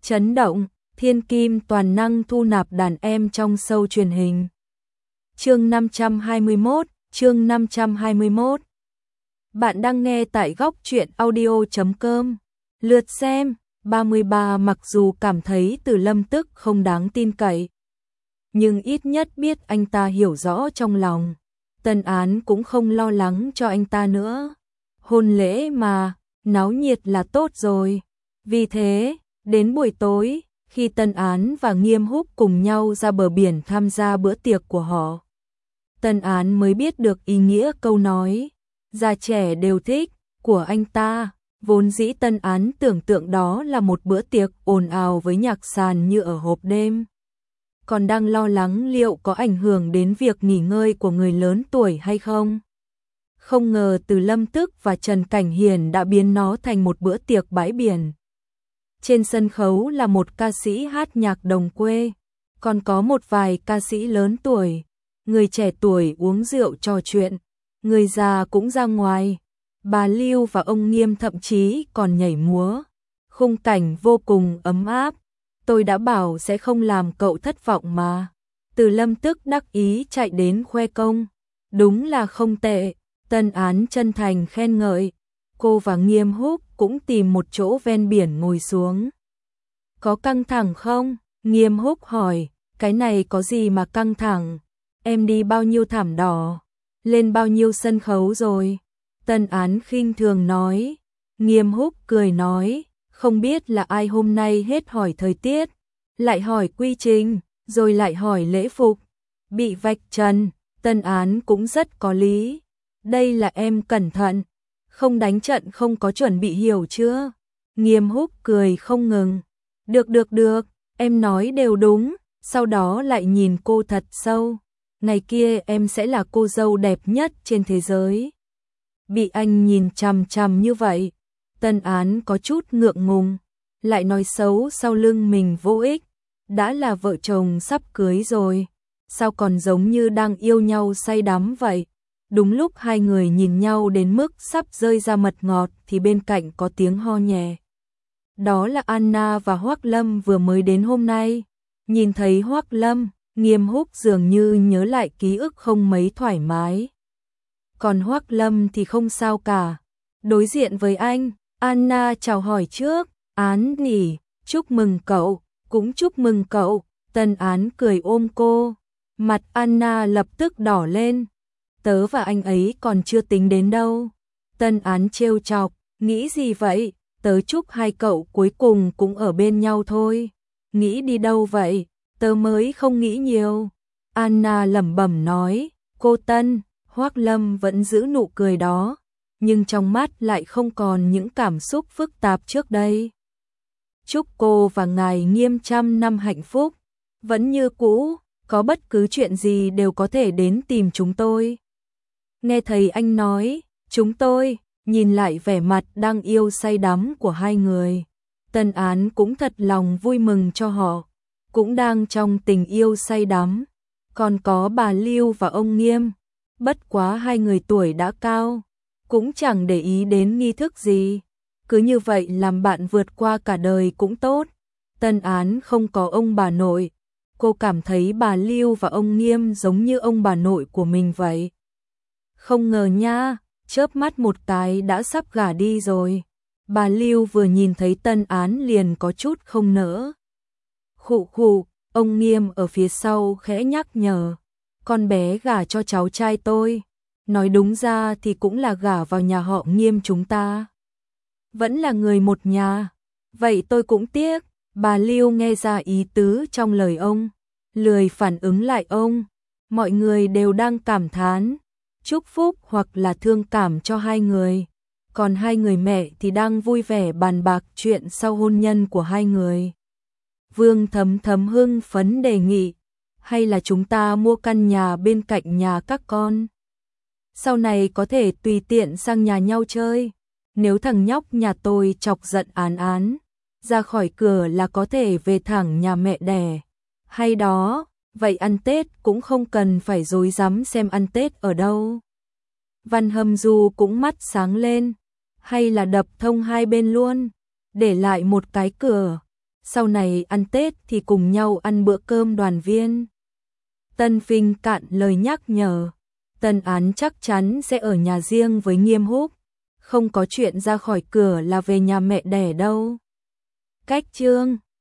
Chấn động, thiên kim toàn năng thu nạp đàn em trong show truyền hình. Chương 521, chương 521. Bạn đang nghe tại góc truyện audio.com. Lượt xem 33. Mặc dù cảm thấy Từ Lâm Tức không đáng tin cậy, nhưng ít nhất biết anh ta hiểu rõ trong lòng. Tân Án cũng không lo lắng cho anh ta nữa. Hôn lễ mà, náo nhiệt là tốt rồi. Vì thế, đến buổi tối, khi Tân Án và Nghiêm Húc cùng nhau ra bờ biển tham gia bữa tiệc của họ, Tân Án mới biết được ý nghĩa câu nói già trẻ đều thích của anh ta. Vốn dĩ Tân Án tưởng tượng đó là một bữa tiệc ồn ào với nhạc sàn như ở hộp đêm, còn đang lo lắng liệu có ảnh hưởng đến việc nghỉ ngơi của người lớn tuổi hay không. Không ngờ Từ Lâm Tức và Trần Cảnh Hiền đã biến nó thành một bữa tiệc bãi biển. Trên sân khấu là một ca sĩ hát nhạc đồng quê, còn có một vài ca sĩ lớn tuổi. Người trẻ tuổi uống rượu trò chuyện, người già cũng ra ngoài. Bà Lưu và ông Nghiêm thậm chí còn nhảy múa. Khung cảnh vô cùng ấm áp. Tôi đã bảo sẽ không làm cậu thất vọng mà. Từ Lâm Tức đắc ý chạy đến khoe công. Đúng là không tệ. Tân Án chân thành khen ngợi. Cô và Nghiêm Húc cũng tìm một chỗ ven biển ngồi xuống. Có căng thẳng không? Nghiêm Húc hỏi. Cái này có gì mà căng thẳng? Em đi bao nhiêu thảm đỏ? Lên bao nhiêu sân khấu rồi? Tân Án khinh thường nói. Nghiêm Húc cười nói. Không biết là ai hôm nay hết hỏi thời tiết, lại hỏi quy trình, rồi lại hỏi lễ phục. Bị vạch trần, Tân Án cũng rất có lý. Đây là em cẩn thận, không đánh trận không có chuẩn bị hiểu chưa? Nghiêm Húc cười không ngừng. Được, em nói đều đúng. Sau đó lại nhìn cô thật sâu. Ngày kia em sẽ là cô dâu đẹp nhất trên thế giới. Bị anh nhìn chằm chằm như vậy, Tân Án có chút ngượng ngùng, lại nói xấu sau lưng mình vô ích. Đã là vợ chồng sắp cưới rồi, sao còn giống như đang yêu nhau say đắm vậy? Đúng lúc hai người nhìn nhau đến mức sắp rơi ra mật ngọt thì bên cạnh có tiếng ho nhẹ. Đó là Anna và Hoắc Lâm vừa mới đến hôm nay. Nhìn thấy Hoắc Lâm, Nghiêm Húc dường như nhớ lại ký ức không mấy thoải mái. Còn Hoắc Lâm thì không sao cả. Đối diện với anh, Anna chào hỏi trước. Án nhỉ, chúc mừng cậu, cũng chúc mừng cậu. Tân Án cười ôm cô. Mặt Anna lập tức đỏ lên. Tớ và anh ấy còn chưa tính đến đâu. Tân Án trêu chọc, nghĩ gì vậy? Tớ chúc hai cậu cuối cùng cũng ở bên nhau thôi. Nghĩ đi đâu vậy? Tớ mới không nghĩ nhiều. Anna lẩm bẩm nói. Cô Tân. Hoắc Lâm vẫn giữ nụ cười đó, nhưng trong mắt lại không còn những cảm xúc phức tạp trước đây. Chúc cô và ngài Nghiêm trăm năm hạnh phúc. Vẫn như cũ, có bất cứ chuyện gì đều có thể đến tìm chúng tôi. Nghe thấy anh nói, chúng tôi, nhìn lại vẻ mặt đang yêu say đắm của hai người. Tân Án cũng thật lòng vui mừng cho họ, cũng đang trong tình yêu say đắm. Còn có bà Lưu và ông Nghiêm. Bất quá hai người tuổi đã cao, cũng chẳng để ý đến nghi thức gì. Cứ như vậy làm bạn vượt qua cả đời cũng tốt. Tân Án không có ông bà nội. Cô cảm thấy bà Lưu và ông Nghiêm giống như ông bà nội của mình vậy. Không ngờ nha, chớp mắt một cái đã sắp gả đi rồi. Bà Lưu vừa nhìn thấy Tân Án liền có chút không nỡ. Khụ, ông Nghiêm ở phía sau khẽ nhắc nhở. Con bé gả cho cháu trai tôi. Nói đúng ra thì cũng là gả vào nhà họ Nghiêm chúng ta. Vẫn là người một nhà. Vậy tôi cũng tiếc. Bà Lưu nghe ra ý tứ trong lời ông, lười phản ứng lại ông. Mọi người đều đang cảm thán, chúc phúc hoặc là thương cảm cho hai người. Còn hai người mẹ thì đang vui vẻ bàn bạc chuyện sau hôn nhân của hai người. Vương Thấm hưng phấn đề nghị. Hay là chúng ta mua căn nhà bên cạnh nhà các con. Sau này có thể tùy tiện sang nhà nhau chơi. Nếu thằng nhóc nhà tôi chọc giận Án, ra khỏi cửa là có thể về thẳng nhà mẹ đẻ. Hay đó, vậy ăn Tết cũng không cần phải rối rắm xem ăn Tết ở đâu. Văn Hâm Du cũng mắt sáng lên. Hay là đập thông hai bên luôn, để lại một cái cửa. sau này ăn Tết thì cùng nhau ăn bữa cơm đoàn viên. Tân Vinh cạn lời nhắc nhở, Tân Án chắc chắn sẽ ở nhà riêng với Nghiêm Húc, không có chuyện ra khỏi cửa là về nhà mẹ đẻ đâu. Cách chương